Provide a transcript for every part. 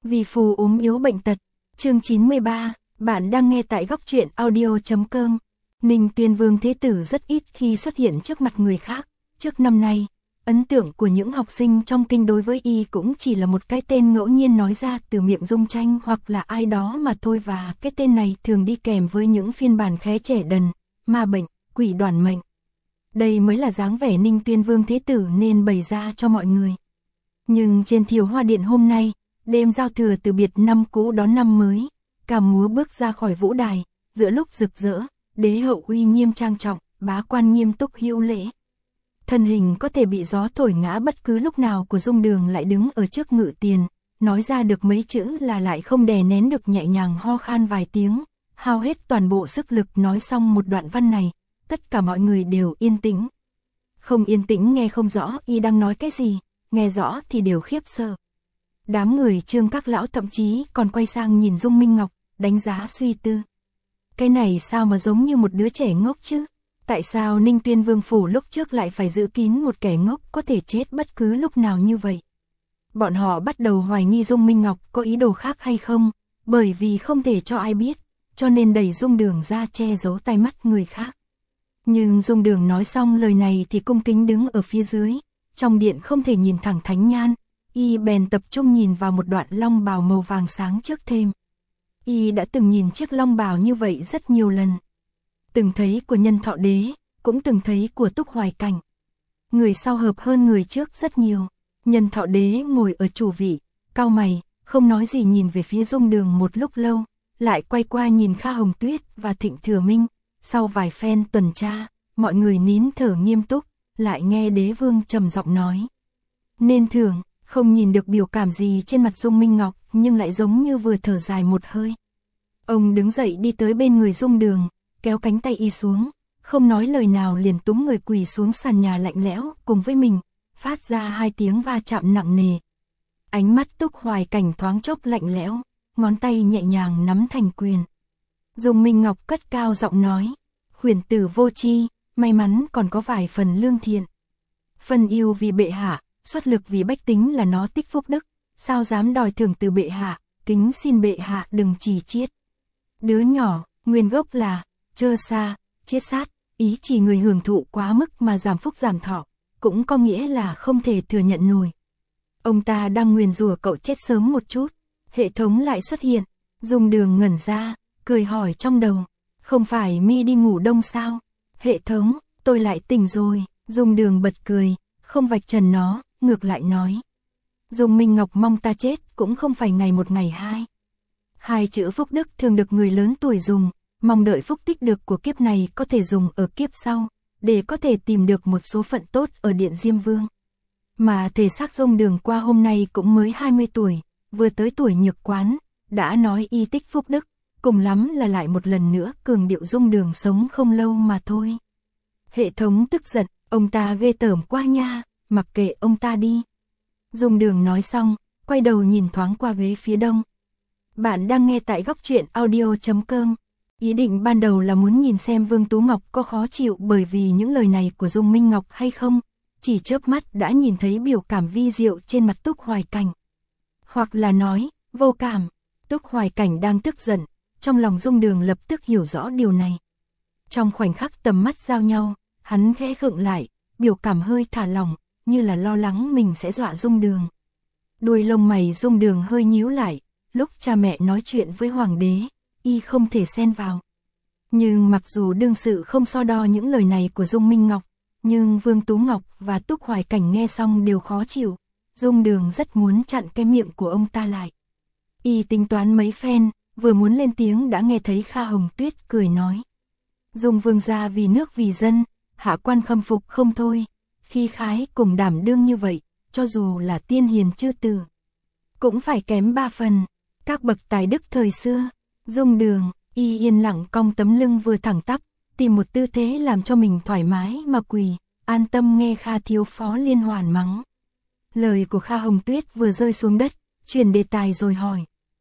Vì phù ốm yếu bệnh tật. Chương 93, bạn đang nghe tại góc truyện audio.com. Ninh Tuyên Vương Thế Tử rất ít khi xuất hiện trước mặt người khác. Trước năm nay, ấn tượng của những học sinh trong kinh đối với y cũng chỉ là một cái tên ngẫu nhiên nói ra từ miệng Dung Tranh hoặc là ai đó mà thôi, và cái tên này thường đi kèm với những phiên bản khé trẻ đần, ma bệnh, quỷ đoản mệnh. Đây mới là dáng vẻ Ninh Tuyên Vương Thế Tử nên bày ra cho mọi người. Nhưng trên Thiều Hoa Điện hôm nay, đêm giao thừa từ biệt năm cũ đón năm mới, ca múa bước ra khỏi vũ đài, giữa lúc rực rỡ, đế hậu uy nghiêm trang trọng, bá quan nghiêm túc hữu lễ. Thân hình có thể bị gió thổi ngã bất cứ lúc nào của Dung Đường lại đứng ở trước ngự tiền, nói ra được mấy chữ là lại không đè nén được, nhẹ nhàng ho khan vài tiếng, hao hết toàn bộ sức lực nói xong một đoạn văn này, tất cả mọi người đều yên tĩnh. Không yên tĩnh nghe không rõ y đang nói cái gì, nghe rõ thì đều khiếp sợ. Đám người Trương các lão thậm chí còn quay sang nhìn Dung Minh Ngọc, đánh giá suy tư. Cái này sao mà giống như một đứa trẻ ngốc chứ? Tại sao Ninh Tuyên Vương phủ lúc trước lại phải giữ kín một kẻ ngốc có thể chết bất cứ lúc nào như vậy? Bọn họ bắt đầu hoài nghi Dung Minh Ngọc có ý đồ khác hay không, bởi vì không thể cho ai biết, cho nên đẩy Dung Đường ra che giấu tai mắt người khác. Nhưng Dung Đường nói xong lời này thì cung kính đứng ở phía dưới, trong điện không thể nhìn thẳng thánh nhan, y bèn tập trung nhìn vào một đoạn long bào màu vàng sáng trước thềm. Y đã từng nhìn chiếc long bào như vậy rất nhiều lần. Từng thấy của Nhân Thọ Đế, cũng từng thấy của Túc Hoài Cảnh. Người sau hợp hơn người trước rất nhiều. Nhân Thọ Đế ngồi ở chủ vị, cau mày, không nói gì nhìn về phía Dung Đường một lúc lâu, lại quay qua nhìn Kha Hồng Tuyết và Thịnh Thừa Minh. Sau vài phen tuần tra, mọi người nín thở nghiêm túc, lại nghe đế vương trầm giọng nói. Nên thường, không nhìn được biểu cảm gì trên mặt Dung Minh Ngọc, nhưng lại giống như vừa thở dài một hơi. Ông đứng dậy đi tới bên người Dung Đường, kéo cánh tay y xuống, không nói lời nào liền túm người quỳ xuống sàn nhà lạnh lẽo cùng với mình, phát ra hai tiếng va chạm nặng nề. Ánh mắt Túc Hoài Cảnh thoáng chốc lạnh lẽo, ngón tay nhẹ nhàng nắm thành quyền. Dung Minh Ngọc cất cao giọng nói, khuyển tử vô tri, may mắn còn có vài phần lương thiện. Phân yêu vì bệ hạ, xuất lực vì bách tính là nó tích phúc đức, sao dám đòi thưởng từ bệ hạ, kính xin bệ hạ đừng trì chiết. Đứa nhỏ, nguyên gốc là chơ xa, chiết sát, ý chỉ người hưởng thụ quá mức mà giảm phúc giảm thọ, cũng có nghĩa là không thể thừa nhận nổi. Ông ta đang nguyền rủa cậu chết sớm một chút, hệ thống lại xuất hiện, Dung Đường ngẩn ra, cười hỏi trong đầu, không phải mi đi ngủ đông sao? Hệ thống, tôi lại tỉnh rồi. Dung Đường bật cười, không vạch trần nó, ngược lại nói. Dung Minh Ngọc mong ta chết cũng không phải ngày một ngày hai. Hai chữ phúc đức thường được người lớn tuổi dùng, mong đợi phúc tích được của kiếp này có thể dùng ở kiếp sau, để có thể tìm được một số phận tốt ở Điện Diêm Vương. Mà thể xác Dung Đường qua hôm nay cũng mới 20 tuổi, vừa tới tuổi nhược quán, đã nói y tích phúc đức, cùng lắm là lại một lần nữa cường điệu Dung Đường sống không lâu mà thôi. Hệ thống tức giận, ông ta ghê tởm quá nha, mặc kệ ông ta đi. Dung Đường nói xong, quay đầu nhìn thoáng qua ghế phía đông. Bạn đang nghe tại góc truyện audio.com. Ý định ban đầu là muốn nhìn xem Vương Tú Ngọc có khó chịu bởi vì những lời này của Dung Minh Ngọc hay không, chỉ chớp mắt đã nhìn thấy biểu cảm vi diệu trên mặt Túc Hoài Cảnh. Hoặc là nói, vô cảm, Túc Hoài Cảnh đang tức giận, trong lòng Dung Đường lập tức hiểu rõ điều này. Trong khoảnh khắc tầm mắt giao nhau, hắn khẽ khựng lại, biểu cảm hơi thả lỏng, như là lo lắng mình sẽ dọa Dung Đường. Đuôi lông mày Dung Đường hơi nhíu lại, lúc cha mẹ nói chuyện với hoàng đế, y không thể xen vào. Nhưng mặc dù đương sự không so đo những lời này của Dung Minh Ngọc, nhưng Vương Tú Ngọc và Túc Hoài Cảnh nghe xong đều khó chịu, Dung Đường rất muốn chặn cái miệng của ông ta lại. Y tính toán mấy phen, vừa muốn lên tiếng đã nghe thấy Kha Hồng Tuyết cười nói. Dung Vương gia vì nước vì dân, hạ quan khâm phục không thôi, khi khái cùng đảm đương như vậy, cho dù là tiên hiền chư tử, cũng phải kém 3 phần, các bậc tài đức thời xưa. Dung Đường, y yên lặng cong tấm lưng vừa thẳng tắp, tìm một tư thế làm cho mình thoải mái mà quỳ, an tâm nghe Kha thiếu phó liên hoàn mắng. Lời của Kha Hồng Tuyết vừa rơi xuống đất, chuyển đề tài rồi hỏi.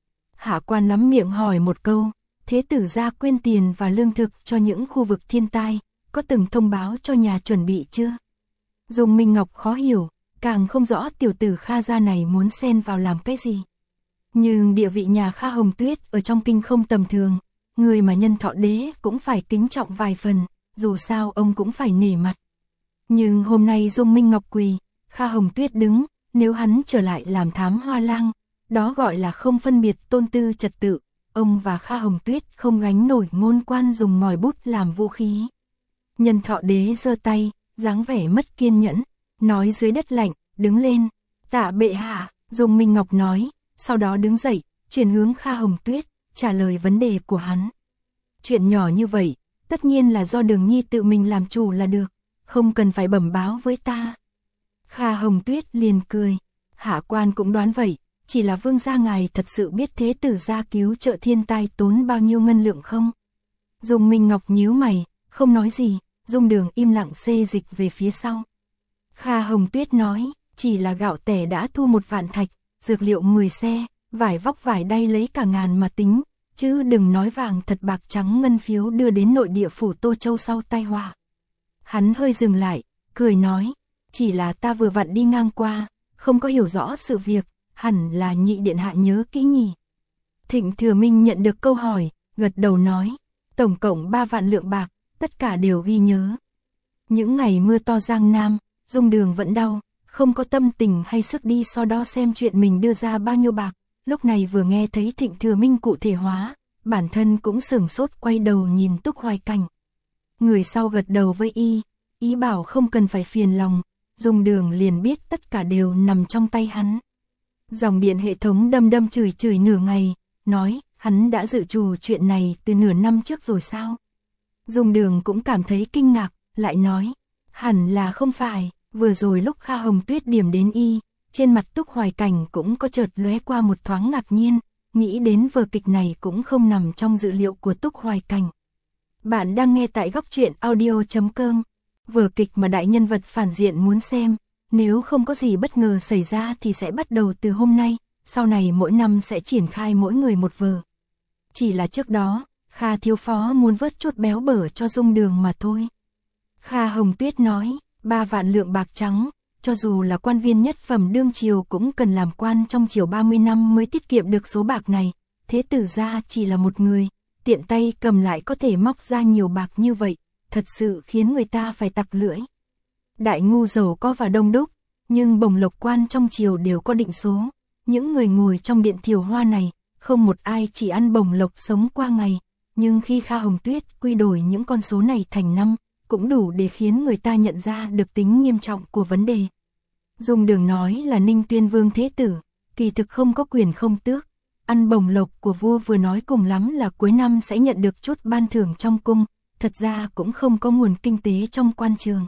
Hạ quan lắm miệng hỏi một câu, thế tử gia quyên tiền và lương thực cho những khu vực thiên tai, có từng thông báo cho nhà chuẩn bị chưa? Dung Minh Ngọc khó hiểu, càng không rõ tiểu tử Kha gia này muốn xen vào làm cái gì. Nhưng địa vị nhà Kha Hồng Tuyết ở trong kinh không tầm thường, người mà Nhân Thọ Đế cũng phải kính trọng vài phần, dù sao ông cũng phải nể mặt. Nhưng hôm nay Dung Minh Ngọc quỳ, Kha Hồng Tuyết đứng, nếu hắn trở lại làm thám hoa lang, đó gọi là không phân biệt tôn tư trật tự, ông và Kha Hồng Tuyết không gánh nổi ngôn quan dùng ngòi bút làm vũ khí. Nhân Thọ Đế giơ tay, dáng vẻ mất kiên nhẫn, nói dưới đất lạnh, đứng lên, tạ bệ hạ, Dung Minh Ngọc nói, sau đó đứng dậy, chuyển hướng Kha Hồng Tuyết, trả lời vấn đề của hắn. Chuyện nhỏ như vậy, tất nhiên là do Đường Nhi tự mình làm chủ là được, không cần phải bẩm báo với ta. Kha Hồng Tuyết liền cười, hạ quan cũng đoán vậy, chỉ là vương gia ngài thật sự biết thế tử gia cứu trợ thiên tai tốn bao nhiêu ngân lượng không? Dung Minh Ngọc nhíu mày, không nói gì, Dung Đường im lặng xê dịch về phía sau. Kha Hồng Tuyết nói, chỉ là gạo tẻ đã thu 1 vạn thạch, dược liệu 10 xe, vải vóc vải đay lấy cả ngàn mà tính, chứ đừng nói vàng thật bạc trắng ngân phiếu đưa đến nội địa phủ Tô Châu sau tai họa. Hắn hơi dừng lại, cười nói, chỉ là ta vừa vặn đi ngang qua, không có hiểu rõ sự việc, hẳn là nhị điện hạ nhớ kỹ nhỉ. Thịnh Thừa Minh nhận được câu hỏi, gật đầu nói, tổng cộng 3 vạn lượng bạc, tất cả đều ghi nhớ. Những ngày mưa to Giang Nam, Dung Đường vẫn đau, không có tâm tình hay sức đi so đo xem chuyện mình đưa ra bao nhiêu bạc, lúc này vừa nghe thấy Thịnh Thừa Minh cụ thể hóa, bản thân cũng sửng sốt quay đầu nhìn Túc Hoài Cảnh. Người sau gật đầu với ý bảo không cần phải phiền lòng, Dung Đường liền biết tất cả đều nằm trong tay hắn. Dòng điện hệ thống đâm đâm chửi chửi nửa ngày, nói, hắn đã dự trù chuyện này từ nửa năm trước rồi sao? Dung Đường cũng cảm thấy kinh ngạc, lại nói, hẳn là không phải, vừa rồi lúc Kha Hồng Tuyết điểm đến trên mặt Túc Hoài Cảnh cũng có chợt lóe qua một thoáng ngạc nhiên, nghĩ đến vở kịch này cũng không nằm trong dự liệu của Túc Hoài Cảnh. Bạn đang nghe tại góc truyện audio.com, vở kịch mà đại nhân vật phản diện muốn xem, nếu không có gì bất ngờ xảy ra thì sẽ bắt đầu từ hôm nay, sau này mỗi năm sẽ triển khai mỗi người một vở. Chỉ là trước đó, Kha thiếu phó muốn vớt chút béo bở cho Dung Đường mà thôi. Kha Hồng Tuyết nói, 3 vạn lượng bạc trắng, cho dù là quan viên nhất phẩm đương triều cũng cần làm quan trong triều 30 năm mới tiết kiệm được số bạc này, thế tử gia chỉ là một người, tiện tay cầm lại có thể móc ra nhiều bạc như vậy, thật sự khiến người ta phải tặc lưỡi. Đại ngu giàu có và đông đúc, nhưng bổng lộc quan trong triều đều có định số, những người ngồi trong điện Thiều Hoa này, không một ai chỉ ăn bổng lộc sống qua ngày, nhưng khi Kha Hồng Tuyết quy đổi những con số này thành năm, cũng đủ để khiến người ta nhận ra được tính nghiêm trọng của vấn đề. Dung Đường nói là Ninh Tuyên Vương thế tử, kỳ thực không có quyền không tước, ăn bổng lộc của vua vừa nói cùng lắm là cuối năm sẽ nhận được chút ban thưởng trong cung, thật ra cũng không có nguồn kinh tế trong quan trường.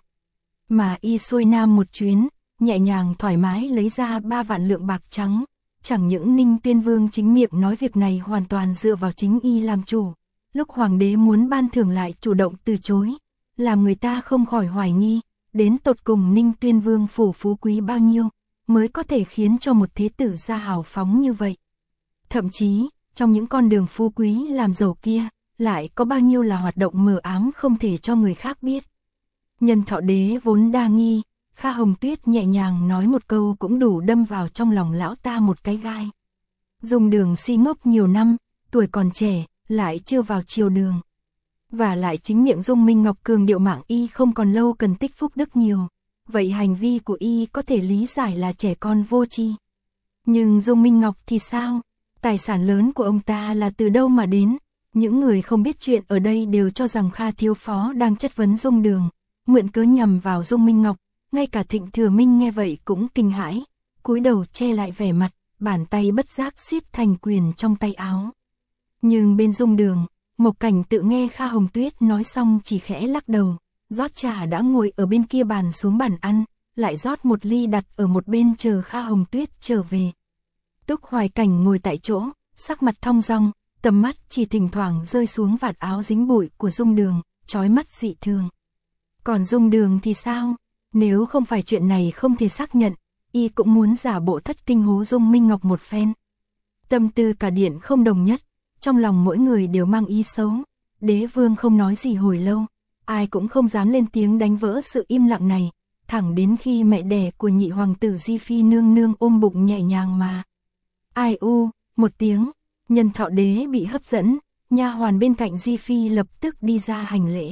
Mà xuôi nam một chuyến, nhẹ nhàng thoải mái lấy ra 3 vạn lượng bạc trắng, chẳng những Ninh Tuyên Vương chính miệng nói việc này hoàn toàn dựa vào chính làm chủ, lúc hoàng đế muốn ban thưởng lại chủ động từ chối, làm người ta không khỏi hoài nghi, đến tột cùng Ninh Tuyên Vương phủ phú quý bao nhiêu, mới có thể khiến cho một thế tử gia hào phóng như vậy. Thậm chí, trong những con đường phú quý làm giàu kia, lại có bao nhiêu là hoạt động mờ ám không thể cho người khác biết. Nhân Thọ Đế vốn đa nghi, Kha Hồng Tuyết nhẹ nhàng nói một câu cũng đủ đâm vào trong lòng lão ta một cái gai. Dung Đường si ngốc nhiều năm, tuổi còn trẻ, lại chưa vào triều đường. Và lại chính miệng Dung Minh Ngọc cường điệu mạng không còn lâu cần tích phúc đức nhiều, vậy hành vi của có thể lý giải là trẻ con vô tri. Nhưng Dung Minh Ngọc thì sao? Tài sản lớn của ông ta là từ đâu mà đến? Những người không biết chuyện ở đây đều cho rằng Kha thiếu phó đang chất vấn Dung Đường, mượn cớ nhằm vào Dung Minh Ngọc, ngay cả Thịnh Thừa Minh nghe vậy cũng kinh hãi, cúi đầu che lại vẻ mặt, bàn tay bất giác siết thành quyền trong tay áo. Nhưng bên Dung Đường, Mộc Cảnh tự nghe Kha Hồng Tuyết nói xong chỉ khẽ lắc đầu, rót trà đã ngồi ở bên kia bàn xuống bàn ăn, lại rót một ly đặt ở một bên chờ Kha Hồng Tuyết trở về. Túc Hoài Cảnh ngồi tại chỗ, sắc mặt thong dong, tầm mắt chỉ thỉnh thoảng rơi xuống vạt áo dính bụi của Dung Đường, chói mắt dị thường. Còn Dung Đường thì sao? Nếu không phải chuyện này không thể xác nhận, cũng muốn giả bộ thất kinh hố Dung Minh Ngọc một phen. Tâm tư cả điện không đồng nhất, trong lòng mỗi người đều mang ý xấu. Đế vương không nói gì hồi lâu, ai cũng không dám lên tiếng đánh vỡ sự im lặng này, thẳng đến khi mẹ đẻ của nhị hoàng tử Di Phi nương nương ôm bụng nhẹ nhàng mà. Ai u, một tiếng, Nhân Thọ Đế bị hấp dẫn, nha hoàn bên cạnh Di Phi lập tức đi ra hành lễ.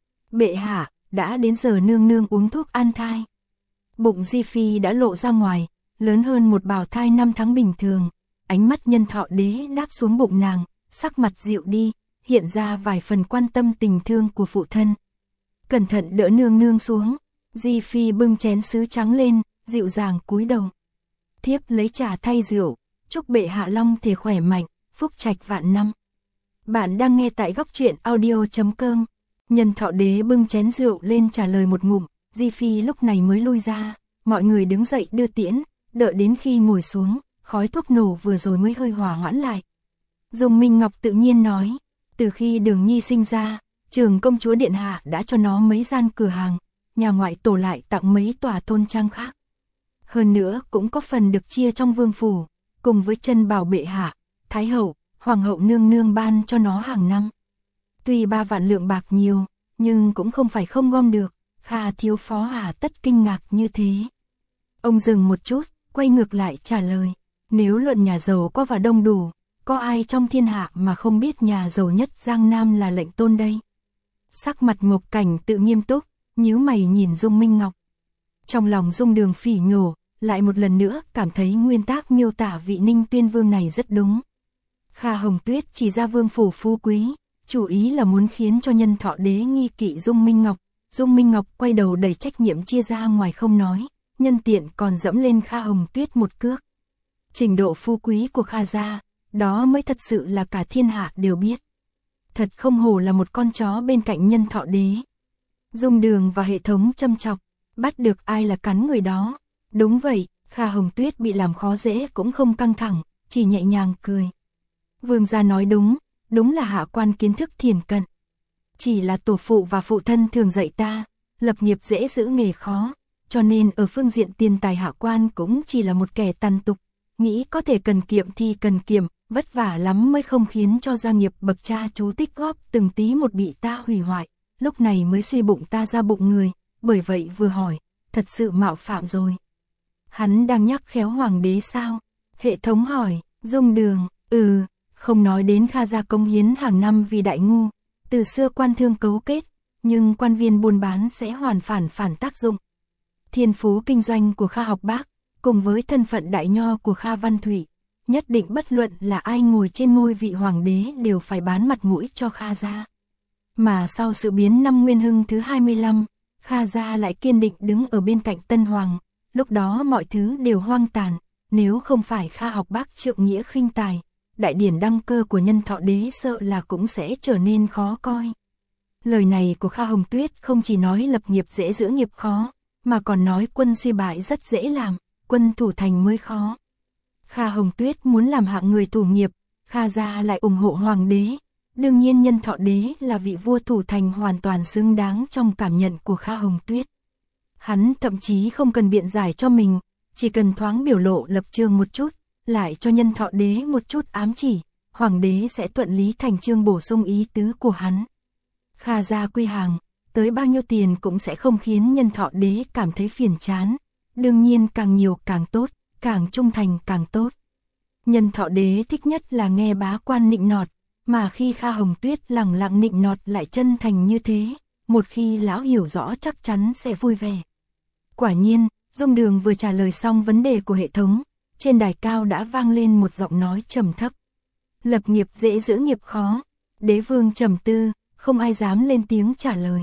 Bệ hạ, đã đến giờ nương nương uống thuốc an thai. Bụng Di Phi đã lộ ra ngoài, lớn hơn một bào thai 5 tháng bình thường. Ánh mắt Nhân Thọ Đế đáp xuống bụng nàng, sắc mặt dịu đi, hiện ra vài phần quan tâm tình thương của phụ thân. Cẩn thận đỡ nương nương xuống, Di Phi bưng chén sứ trắng lên, dịu dàng cúi đầu. Thiếp lấy trà thay rượu, chúc bệ hạ long thể khỏe mạnh, phúc trạch vạn năm. Bạn đang nghe tại góc truyện audio.com. Nhân Thọ Đế bưng chén rượu lên trả lời một ngụm, Di Phi lúc này mới lui ra, mọi người đứng dậy đưa tiễn, đợi đến khi ngồi xuống, khói thuốc nổ vừa rồi mới hơi hòa hoãn lại. Dung Minh Ngọc tự nhiên nói, từ khi Đường Nhi sinh ra, Trường công chúa điện hạ đã cho nó mấy gian cửa hàng, nhà ngoại tổ lại tặng mấy tòa thôn trang khác. Hơn nữa cũng có phần được chia trong vương phủ, cùng với chân bảo bệ hạ, thái hậu, hoàng hậu nương nương ban cho nó hàng năm. Tuy 3 vạn lượng bạc nhiều, nhưng cũng không phải không gom được, Kha thiếu phó hà tất kinh ngạc như thế. Ông dừng một chút, quay ngược lại trả lời, nếu luận nhà giàu có và đông đủ, có ai trong thiên hạ mà không biết nhà giàu nhất Giang Nam là Lệnh Tôn đây. Sắc mặt Mộc Cảnh tự nghiêm túc, nhíu mày nhìn Dung Minh Ngọc. Trong lòng Dung Đường phỉ nhổ, lại một lần nữa cảm thấy nguyên tác miêu tả vị Ninh Tuyên Vương này rất đúng. Kha Hồng Tuyết chỉ ra vương phủ phú quý, chủ ý là muốn khiến cho Nhân Thọ Đế nghi kỵ Dung Minh Ngọc. Dung Minh Ngọc quay đầu đầy trách nhiệm chia ra ngoài không nói, nhân tiện còn dẫm lên Kha Hồng Tuyết một cước. Trình độ phú quý của Kha gia, đó mới thật sự là cả thiên hạ đều biết. Thật không hổ là một con chó bên cạnh Nhân Thọ Đế. Dung Đường và hệ thống châm chọc, bắt được ai là cắn người đó. Đúng vậy, Kha Hồng Tuyết bị làm khó dễ cũng không căng thẳng, chỉ nhẹ nhàng cười. Vương gia nói đúng, đúng là hạ quan kiến thức thiền cận. Chỉ là tổ phụ và phụ thân thường dạy ta, lập nghiệp dễ giữ nghề khó, cho nên ở phương diện tiền tài hạ quan cũng chỉ là một kẻ tàn tục, nghĩ có thể cần kiệm thì cần kiệm, vất vả lắm mới không khiến cho gia nghiệp bậc cha chú tích góp từng tí một bị ta hủy hoại, lúc này mới suy bụng ta ra bụng người, bởi vậy vừa hỏi, thật sự mạo phạm rồi. Hắn đang nhắc khéo hoàng đế sao? Hệ thống hỏi, Dung Đường, không nói đến Kha gia công hiến hàng năm vì đại ngu, từ xưa quan thương cấu kết, nhưng quan viên buôn bán sẽ hoàn phản tác dụng. Thiên phú kinh doanh của Kha Học Bác, cùng với thân phận đại nho của Kha Văn Thủy, nhất định bất luận là ai ngồi trên ngôi vị hoàng đế đều phải bán mặt mũi cho Kha gia. Mà sau sự biến năm Nguyên Hưng thứ 25, Kha gia lại kiên định đứng ở bên cạnh Tân Hoàng, lúc đó mọi thứ đều hoang tàn, nếu không phải Kha Học Bác trượng nghĩa khinh tài, đại điển đăng cơ của Nhân Thọ Đế sợ là cũng sẽ trở nên khó coi. Lời này của Kha Hồng Tuyết không chỉ nói lập nghiệp dễ giữ nghiệp khó, mà còn nói quân suy bại rất dễ làm, quân thủ thành mới khó. Kha Hồng Tuyết muốn làm hạng người thủ nghiệp, Kha gia lại ủng hộ hoàng đế. Đương nhiên Nhân Thọ Đế là vị vua thủ thành hoàn toàn xứng đáng trong cảm nhận của Kha Hồng Tuyết. Hắn thậm chí không cần biện giải cho mình, chỉ cần thoáng biểu lộ lập trường một chút, lại cho Nhân Thọ Đế một chút ám chỉ, hoàng đế sẽ thuận lý thành chương bổ sung ý tứ của hắn. Kha gia quy hàng, tới bao nhiêu tiền cũng sẽ không khiến Nhân Thọ Đế cảm thấy phiền chán. Đương nhiên càng nhiều càng tốt, càng trung thành càng tốt. Nhân Thọ Đế thích nhất là nghe bá quan nịnh nọt, mà khi Kha Hồng Tuyết lẳng lặng nịnh nọt lại chân thành như thế, một khi lão hiểu rõ chắc chắn sẽ vui vẻ. Quả nhiên, Dung Đường vừa trả lời xong vấn đề của hệ thống, trên đài cao đã vang lên một giọng nói trầm thấp. Lập nghiệp dễ giữ nghiệp khó. Đế vương trầm tư, không ai dám lên tiếng trả lời.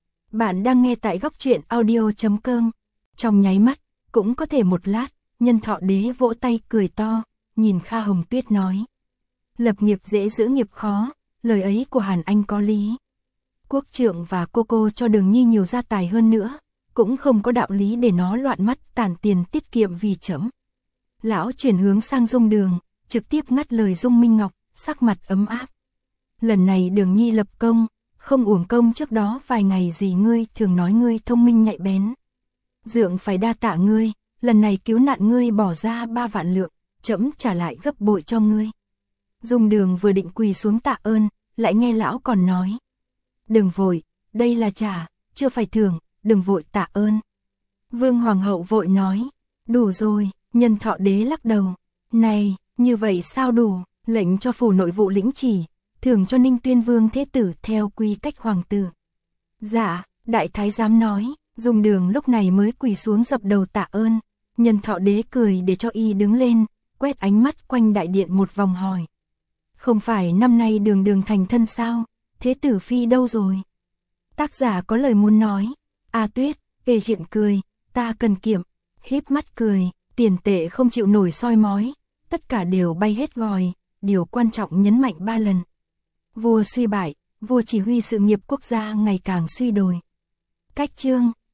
Bạn đang nghe tại góc truyện audio.com. Trong nháy mắt, cũng có thể một lát, Nhân Thọ Đế vỗ tay cười to, nhìn Kha Hồng Tuyết nói. Lập nghiệp dễ giữ nghiệp khó, lời ấy của Hàn Anh có lý. Quốc trượng và cô cho Đường Nhi nhiều gia tài hơn nữa, cũng không có đạo lý để nó loạn mắt tản tiền tiết kiệm vì trẫm. Lão chuyển hướng sang Dung Đường, trực tiếp ngắt lời Dung Minh Ngọc, sắc mặt ấm áp. Lần này Đường Nhi lập công, không uổng công trước đó vài ngày gì ngươi thường nói ngươi thông minh nhạy bén. Dượng phải đa tạ ngươi, lần này cứu nạn ngươi bỏ ra 3 vạn lượng, trẫm trả lại gấp bội cho ngươi. Dung Đường vừa định quỳ xuống tạ ơn, lại nghe lão còn nói. Đừng vội, đây là trả, chưa phải thưởng, đừng vội tạ ơn. Vương Hoàng hậu vội nói, đủ rồi. Nhân Thọ Đế lắc đầu, này, Như vậy sao đủ, lệnh cho phủ nội vụ lĩnh chỉ, thưởng cho Ninh Tuyên Vương Thế Tử theo quy cách hoàng tử. Dạ, đại thái giám nói, Dung Đường lúc này mới quỳ xuống dập đầu tạ ơn. Nhân Thọ Đế cười để cho y đứng lên, quét ánh mắt quanh đại điện một vòng hỏi. Không phải năm nay Đường Đường thành thân sao, Thế Tử Phi đâu rồi? Tác giả có lời muốn nói. A Tuyết, kể chuyện cười, ta cần kiệm, híp mắt cười, tiền tệ không chịu nổi soi mói, tất cả đều bay hết gòi, điều quan trọng nhấn mạnh 3 lần. Vua suy bại, vua chỉ huy sự nghiệp quốc gia ngày càng suy đồi. Cách chương